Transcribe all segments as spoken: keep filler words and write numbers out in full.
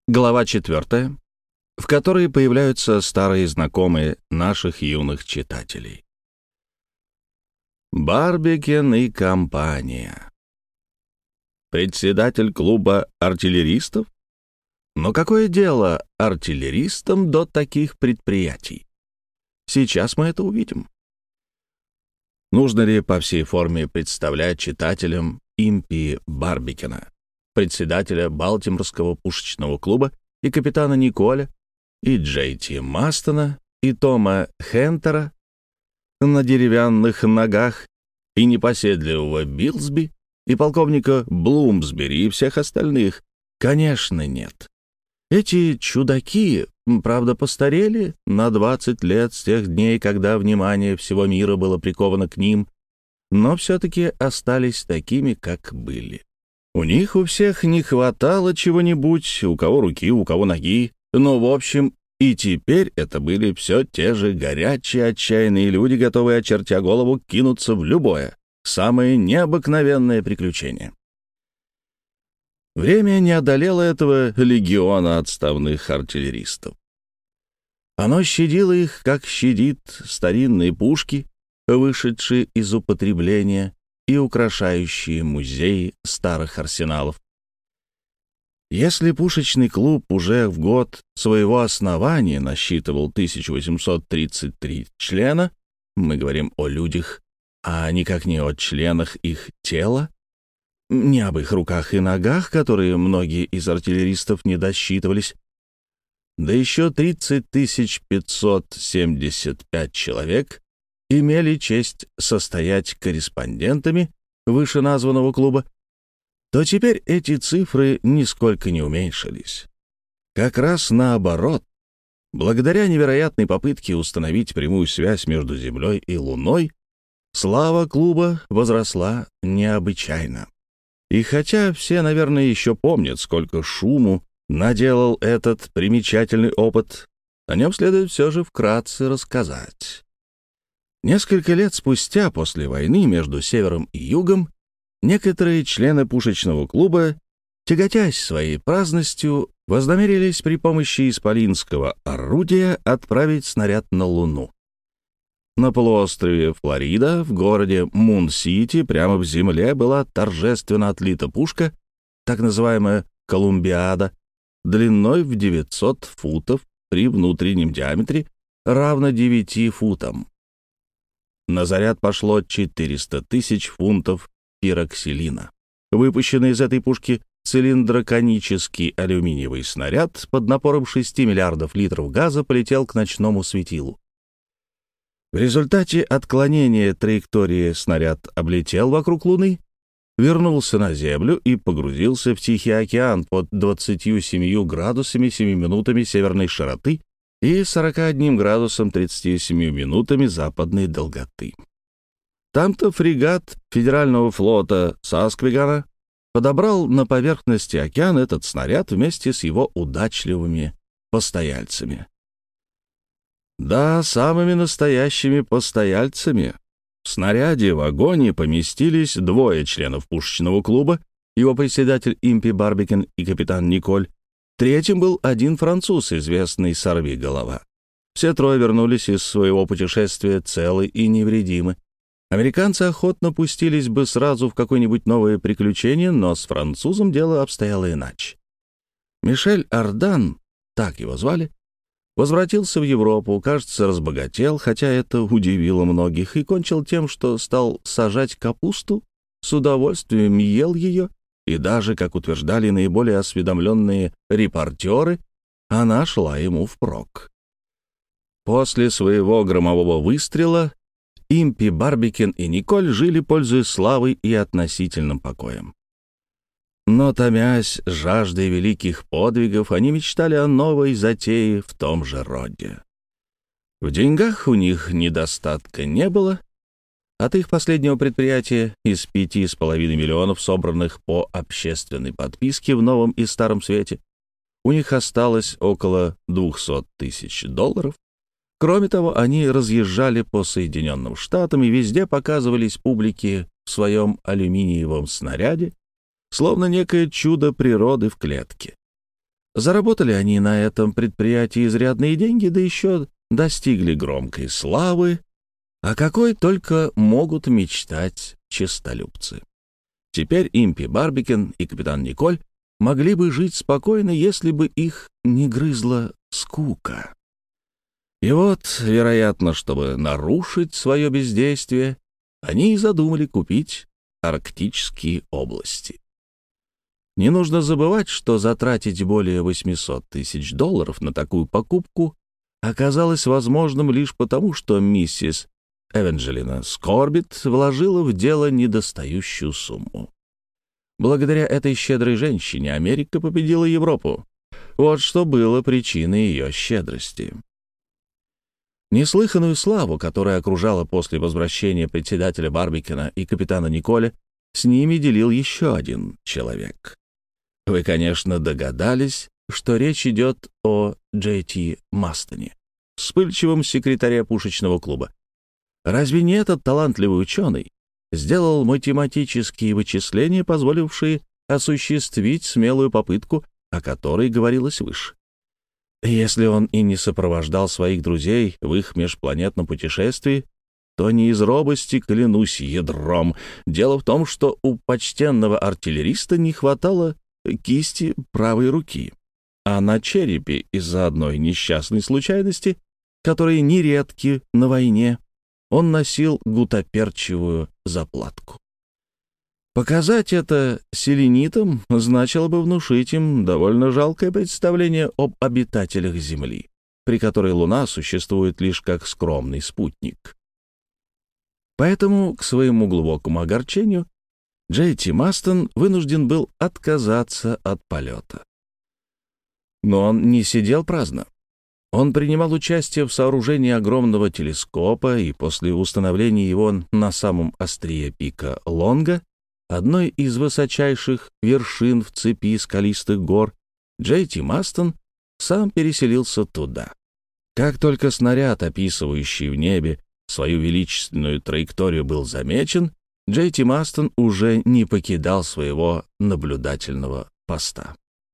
Глава четвертая, в которой появляются старые знакомые наших юных читателей. Барбикен и компания. Председатель клуба артиллеристов? Но какое дело артиллеристам до таких предприятий? Сейчас мы это увидим. Нужно ли по всей форме представлять читателям Импи Барбикена, председателя Балтиморского пушечного клуба, и капитана Николя, и Джей Ти Мастона, и Тома Хентера на деревянных ногах, и непоседливого Билсби, и полковника Блумсбери, и всех остальных? Конечно, нет. Эти чудаки, правда, постарели на двадцать лет с тех дней, когда внимание всего мира было приковано к ним, но все-таки остались такими, как были. У них у всех не хватало чего-нибудь, у кого руки, у кого ноги, но, в общем, и теперь это были все те же горячие, отчаянные люди, готовые, очертя голову, кинуться в любое, самое необыкновенное приключение. Время не одолело этого легиона отставных артиллеристов. Оно щадило их, как щадит старинные пушки, вышедшие из употребления и украшающие музеи старых арсеналов. Если пушечный клуб уже в год своего основания насчитывал тысяча восемьсот тридцать три члена, мы говорим о людях, а никак не о членах их тела, не об их руках и ногах, которые многие из артиллеристов не досчитывались, да еще тридцать тысяч пятьсот семьдесят пять человек имели честь состоять корреспондентами вышеназванного клуба, то теперь эти цифры нисколько не уменьшились. Как раз наоборот. Благодаря невероятной попытке установить прямую связь между Землей и Луной, слава клуба возросла необычайно. И хотя все, наверное, еще помнят, сколько шуму наделал этот примечательный опыт, о нем следует все же вкратце рассказать. Несколько лет спустя, после войны между Севером и Югом, некоторые члены пушечного клуба, тяготясь своей праздностью, вознамерились при помощи исполинского орудия отправить снаряд на Луну. На полуострове Флорида, в городе Мун-Сити, прямо в земле была торжественно отлита пушка, так называемая «Колумбиада», длиной в девятьсот футов при внутреннем диаметре, равно девяти футам. На заряд пошло четыреста тысяч фунтов пироксилина. Выпущенный из этой пушки цилиндроконический алюминиевый снаряд под напором шести миллиардов литров газа полетел к ночному светилу. В результате отклонения траектории снаряд облетел вокруг Луны, вернулся на Землю и погрузился в Тихий океан под двадцатью семью градусами семи минутами северной широты и сорока одним градусом тридцатью семью минутами западной долготы. Там-то фрегат Федерального флота Сасквигана подобрал на поверхности океана этот снаряд вместе с его удачливыми постояльцами. Да, самыми настоящими постояльцами. В снаряде в вагоне поместились двое членов пушечного клуба, его председатель Импи Барбикен и капитан Николь. Третьим был один француз, известный сорвиголова. Все трое вернулись из своего путешествия целы и невредимы. Американцы охотно пустились бы сразу в какое-нибудь новое приключение, но с французом дело обстояло иначе. Мишель Ардан, так его звали, возвратился в Европу, кажется, разбогател, хотя это удивило многих, и кончил тем, что стал сажать капусту, с удовольствием ел ее, и даже, как утверждали наиболее осведомленные репортеры, она шла ему впрок. После своего громового выстрела Импи Барбикен и Николь жили, пользуясь славой и относительным покоем. Но, томясь жаждой великих подвигов, они мечтали о новой затее в том же роде. В деньгах у них недостатка не было. От их последнего предприятия из пяти с половиной миллионов, собранных по общественной подписке в Новом и Старом Свете, у них осталось около двухсот тысяч долларов. Кроме того, они разъезжали по Соединенным Штатам и везде показывались публике в своем алюминиевом снаряде, словно некое чудо природы в клетке. Заработали они на этом предприятии изрядные деньги, да еще достигли громкой славы, о какой только могут мечтать честолюбцы. Теперь Импи Барбикен и капитан Николь могли бы жить спокойно, если бы их не грызла скука. И вот, вероятно, чтобы нарушить свое бездействие, они и задумали купить арктические области. Не нужно забывать, что затратить более восемьсот тысяч долларов на такую покупку оказалось возможным лишь потому, что миссис Эванджелина Скорбит вложила в дело недостающую сумму. Благодаря этой щедрой женщине Америка победила Европу. Вот что было причиной ее щедрости. Неслыханную славу, которая окружала после возвращения председателя Барбикена и капитана Николя, с ними делил еще один человек. Вы, конечно, догадались, что речь идет о Джей Ти Мастоне, вспыльчивом секретаре пушечного клуба. Разве не этот талантливый ученый сделал математические вычисления, позволившие осуществить смелую попытку, о которой говорилось выше? Если он и не сопровождал своих друзей в их межпланетном путешествии, то не из робости, клянусь ядром. Дело в том, что у почтенного артиллериста не хватало кисти правой руки, а на черепе из-за одной несчастной случайности, которые нередки на войне, он носил гутоперчивую заплатку. Показать это селенитам значило бы внушить им довольно жалкое представление об обитателях Земли, при которой Луна существует лишь как скромный спутник. Поэтому, к своему глубокому огорчению, Джей Ти Мастон вынужден был отказаться от полета. Но он не сидел праздно. Он принимал участие в сооружении огромного телескопа, и после установления его на самом острие пика Лонга, одной из высочайших вершин в цепи скалистых гор, Джей Ти Мастон сам переселился туда. Как только снаряд, описывающий в небе свою величественную траекторию, был замечен, Джей Ти Мастон уже не покидал своего наблюдательного поста.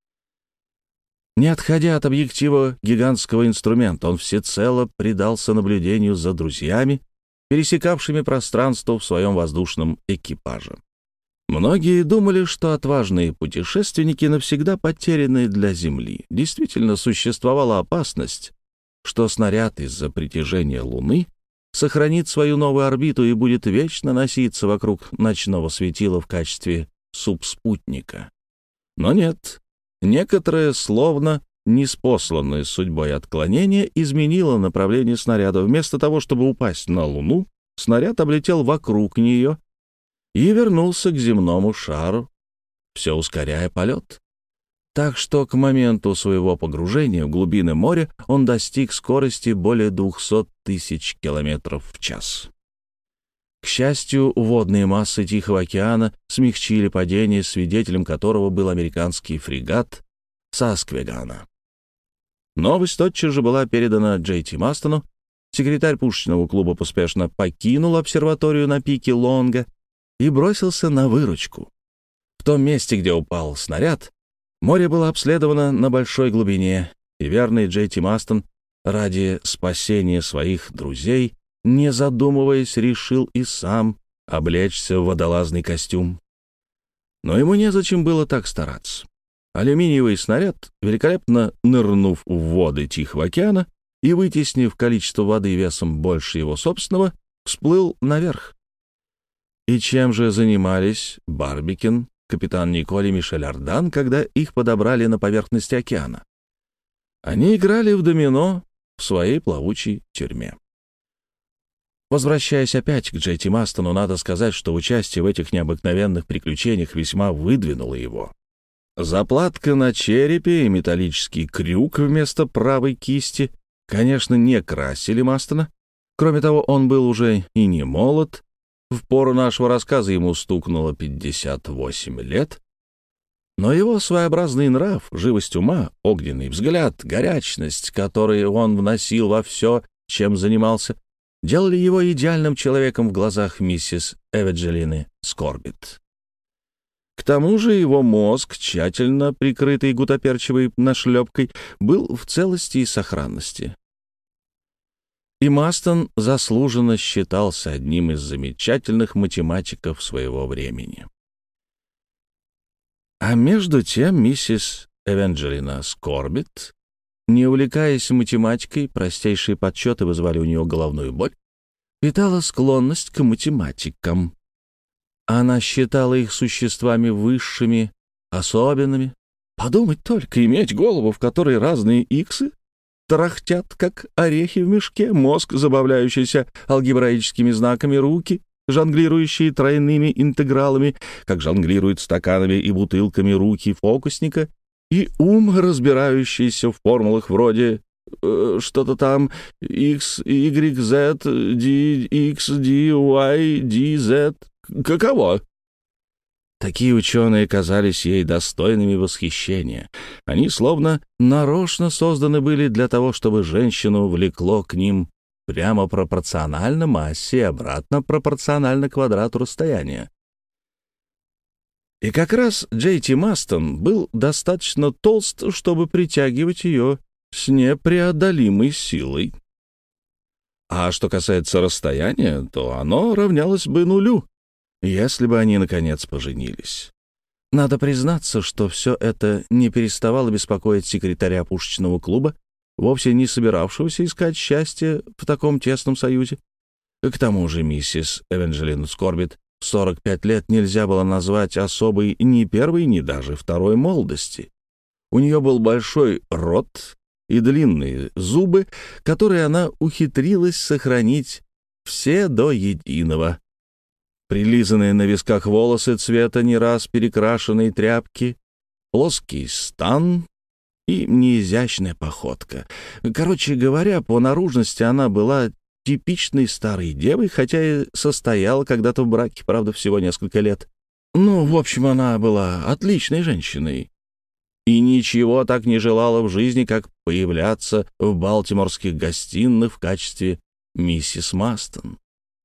Не отходя от объектива гигантского инструмента, он всецело предался наблюдению за друзьями, пересекавшими пространство в своем воздушном экипаже. Многие думали, что отважные путешественники навсегда потеряны для Земли. Действительно, существовала опасность, что снаряд из-за притяжения Луны сохранит свою новую орбиту и будет вечно носиться вокруг ночного светила в качестве субспутника. Но нет. Некоторое, словно неспосланное судьбой отклонение, изменило направление снаряда. Вместо того, чтобы упасть на Луну, снаряд облетел вокруг нее и вернулся к земному шару, все ускоряя полет. Так что к моменту своего погружения в глубины моря он достиг скорости более двухсот тысяч километров в час. К счастью, водные массы Тихого океана смягчили падение, свидетелем которого был американский фрегат «Сасквегана». Новость тотчас же была передана Джей Ти Мастону. Секретарь пушечного клуба поспешно покинул обсерваторию на пике Лонга и бросился на выручку. В том месте, где упал снаряд, море было обследовано на большой глубине, и верный Джей Ти Мастон ради спасения своих друзей, не задумываясь, решил и сам облечься в водолазный костюм. Но ему незачем было так стараться. Алюминиевый снаряд, великолепно нырнув в воды Тихого океана и вытеснив количество воды весом больше его собственного, всплыл наверх. И чем же занимались Барбикен, капитан Николь и Мишель Ардан, когда их подобрали на поверхности океана? Они играли в домино в своей плавучей тюрьме. Возвращаясь опять к Джей Ти Мастону, надо сказать, что участие в этих необыкновенных приключениях весьма выдвинуло его. Заплатка на черепе и металлический крюк вместо правой кисти, конечно, не красили Мастона. Кроме того, он был уже и не молод. В пору нашего рассказа ему стукнуло пятьдесят восемь лет. Но его своеобразный нрав, живость ума, огненный взгляд, горячность, которые он вносил во все, чем занимался, делали его идеальным человеком в глазах миссис Эванджелины Скорбит. К тому же его мозг, тщательно прикрытый гутоперчивой нашлепкой, был в целости и сохранности. И Мастон заслуженно считался одним из замечательных математиков своего времени. А между тем миссис Эванджелина Скорбит, не увлекаясь математикой, простейшие подсчеты вызывали у нее головную боль, питала склонность к математикам. Она считала их существами высшими, особенными. Подумать только, иметь голову, в которой разные иксы тарахтят, как орехи в мешке, мозг, забавляющийся алгебраическими знаками, руки, жонглирующие тройными интегралами, как жонглируют стаканами и бутылками руки фокусника, и ум, разбирающийся в формулах вроде э, что-то там x, y, z, d, x, d, y, d, z. Каково? Такие ученые казались ей достойными восхищения. Они словно нарочно созданы были для того, чтобы женщину влекло к ним прямо пропорционально массе и обратно пропорционально квадрату расстояния. И как раз Джей Ти Мастон был достаточно толст, чтобы притягивать ее с непреодолимой силой. А что касается расстояния, то оно равнялось бы нулю, если бы они, наконец, поженились. Надо признаться, что все это не переставало беспокоить секретаря пушечного клуба, вовсе не собиравшегося искать счастье в таком тесном союзе. К тому же миссис Эванджелину Скорбит в сорок пять лет нельзя было назвать особой ни первой, ни даже второй молодости. У нее был большой рот и длинные зубы, которые она ухитрилась сохранить все до единого. Прилизанные на висках волосы цвета не раз перекрашенной тряпки, плоский стан и неизящная походка. Короче говоря, по наружности она была типичной старой девой, хотя и состояла когда-то в браке, правда, всего несколько лет. Ну, в общем, она была отличной женщиной. И ничего так не желала в жизни, как появляться в балтиморских гостиных в качестве миссис Мастон.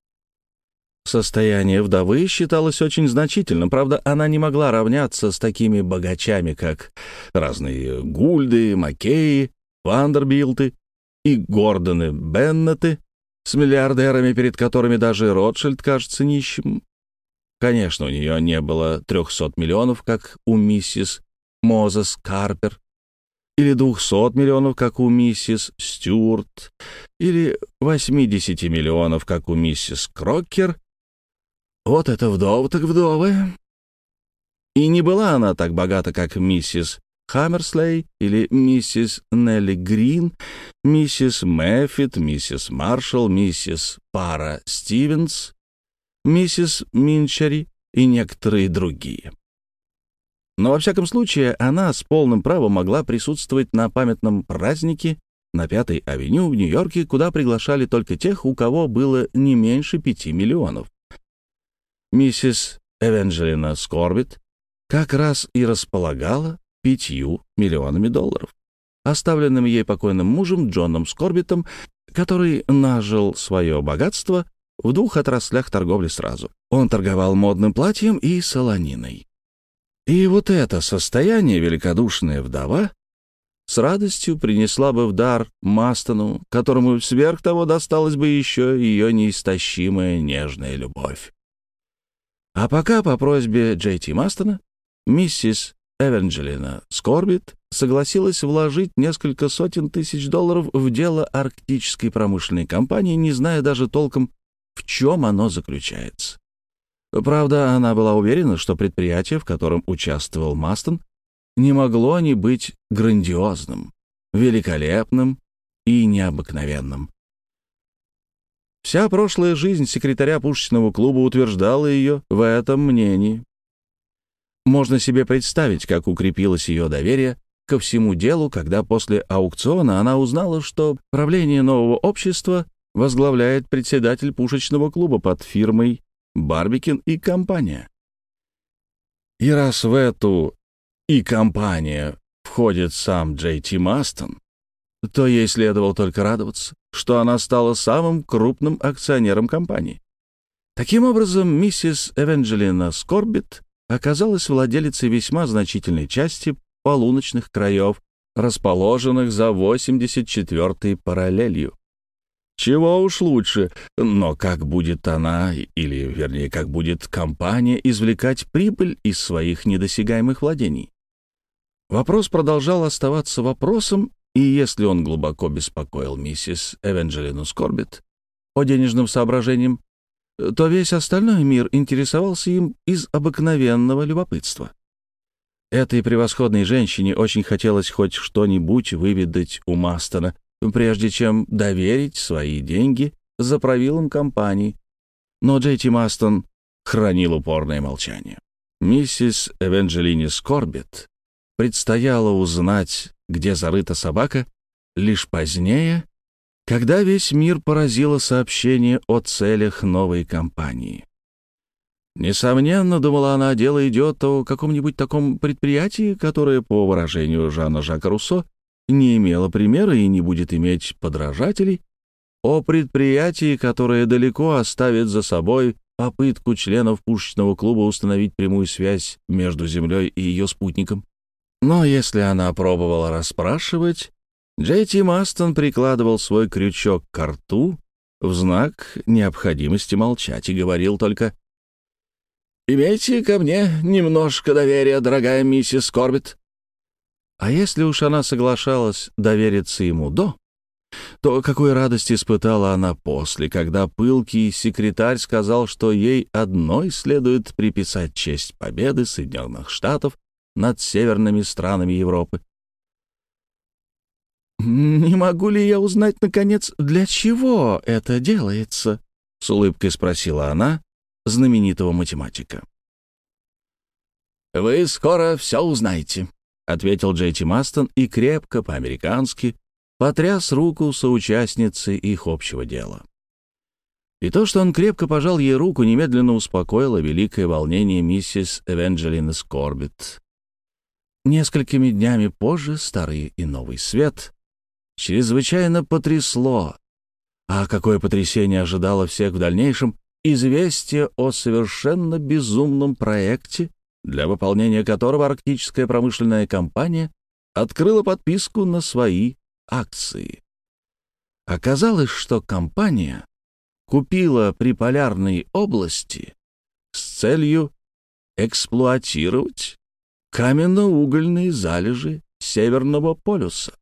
Состояние вдовы считалось очень значительным, правда, она не могла равняться с такими богачами, как разные Гульды, Маккеи, Вандербилты и Гордоны Беннеты, с миллиардерами, перед которыми даже Ротшильд кажется нищим. Конечно, у нее не было трехсот миллионов, как у миссис Мозес Карпер, или двухсот миллионов, как у миссис Стюарт, или восьмидесяти миллионов, как у миссис Крокер. Вот это вдова так вдовы. И не была она так богата, как миссис Хаммерслей или миссис Нелли Грин, миссис Мэффит, миссис Маршалл, миссис Пара Стивенс, миссис Минчери и некоторые другие. Но, во всяком случае, она с полным правом могла присутствовать на памятном празднике на Пятой авеню в Нью-Йорке, куда приглашали только тех, у кого было не меньше пяти миллионов. Миссис Эванджелина Скорбит как раз и располагала пятью миллионами долларов, оставленными ей покойным мужем Джоном Скорбитом, который нажил свое богатство в двух отраслях торговли сразу. Он торговал модным платьем и солониной. И вот это состояние великодушная вдова с радостью принесла бы в дар Мастону, которому сверх того досталась бы еще ее неистощимая нежная любовь. А пока по просьбе Джей Ти Мастона миссис Эванджелина Скорбит согласилась вложить несколько сотен тысяч долларов в дело арктической промышленной компании, не зная даже толком, в чем оно заключается. Правда, она была уверена, что предприятие, в котором участвовал Мастон, не могло не быть грандиозным, великолепным и необыкновенным. Вся прошлая жизнь секретаря пушечного клуба утверждала ее в этом мнении. Можно себе представить, как укрепилось ее доверие ко всему делу, когда после аукциона она узнала, что правление нового общества возглавляет председатель пушечного клуба под фирмой «Барбикин и компания». И раз в эту «и компания» входит сам Джей Ти Мастон, то ей следовало только радоваться, что она стала самым крупным акционером компании. Таким образом, миссис Эванджелина Скорбит оказалась владелицей весьма значительной части полуночных краев, расположенных за восемьдесят четвёртой параллелью. Чего уж лучше, но как будет она, или, вернее, как будет компания извлекать прибыль из своих недосягаемых владений? Вопрос продолжал оставаться вопросом, и если он глубоко беспокоил миссис Эванжелину Скорбит по денежным соображениям, то весь остальной мир интересовался им из обыкновенного любопытства. Этой превосходной женщине очень хотелось хоть что-нибудь выведать у Мастона, прежде чем доверить свои деньги за правилом компании. Но Джей Ти Мастон хранил упорное молчание. Миссис Эванжелине Скорбит предстояло узнать, где зарыта собака, лишь позднее, когда весь мир поразило сообщение о целях новой компании. Несомненно, думала она, дело идет о каком-нибудь таком предприятии, которое, по выражению Жана Жака Руссо, не имело примера и не будет иметь подражателей, о предприятии, которое далеко оставит за собой попытку членов пушечного клуба установить прямую связь между Землей и ее спутником. Но если она пробовала расспрашивать, Джей Ти Мастон прикладывал свой крючок к рту в знак необходимости молчать и говорил только: «Имейте ко мне немножко доверия, дорогая миссис Скорбит». А если уж она соглашалась довериться ему до, то какой радости испытала она после, когда пылкий секретарь сказал, что ей одной следует приписать честь победы Соединенных Штатов над северными странами Европы. «Не могу ли я узнать, наконец, для чего это делается?» — с улыбкой спросила она знаменитого математика. «Вы скоро все узнаете», — ответил Джей Ти Мастон и крепко, по-американски, потряс руку соучастницы их общего дела. И то, что он крепко пожал ей руку, немедленно успокоило великое волнение миссис Эванжелины Скорбит. Несколькими днями позже Старый и Новый Свет чрезвычайно потрясло, а какое потрясение ожидало всех в дальнейшем, известие о совершенно безумном проекте, для выполнения которого арктическая промышленная компания открыла подписку на свои акции. Оказалось, что компания купила приполярные области с целью эксплуатировать каменно-угольные залежи Северного полюса.